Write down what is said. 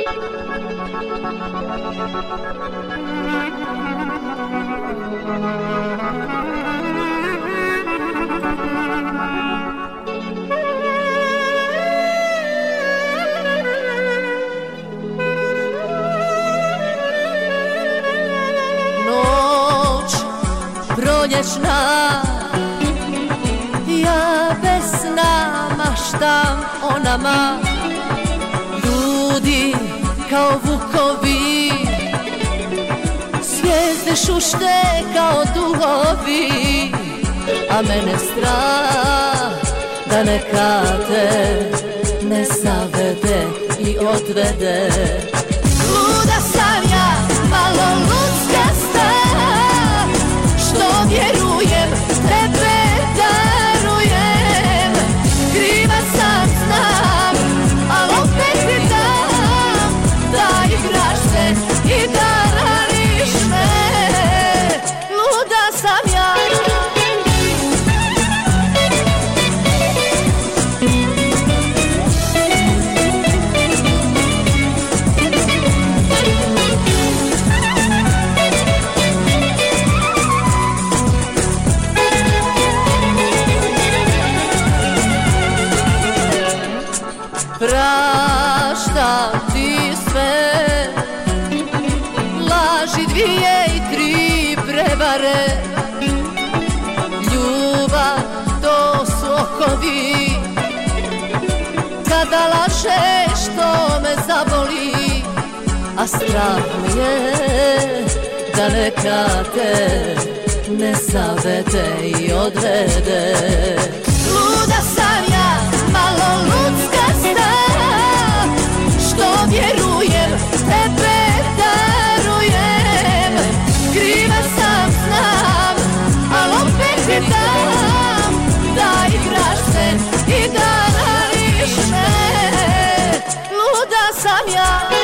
Proljećna, ja bez sna maštam o nama. Ljudi kao vukovi, zvijezde šušte kao duhovi, a mene strah da neka te ne zavede i odvede. Luda sam ja, malo ludska sta, što vjerujem, tebe darujem. Kriva sam, znam, al opet ti dam, da igraš se i da raniš me. Luda sam ja. Praštam ti sve, laži dvije i tri prevare. Ljubav to su okovi, kada lažeš to me zaboli. A strah mi je da neka te ne zavede i odvede. Luda sam ja, malo ludska sta, što vjerujem, tebe darujem. Kriva sam, znam, al opet ti dam, da igraš se i da raniš me. Luda sam ja.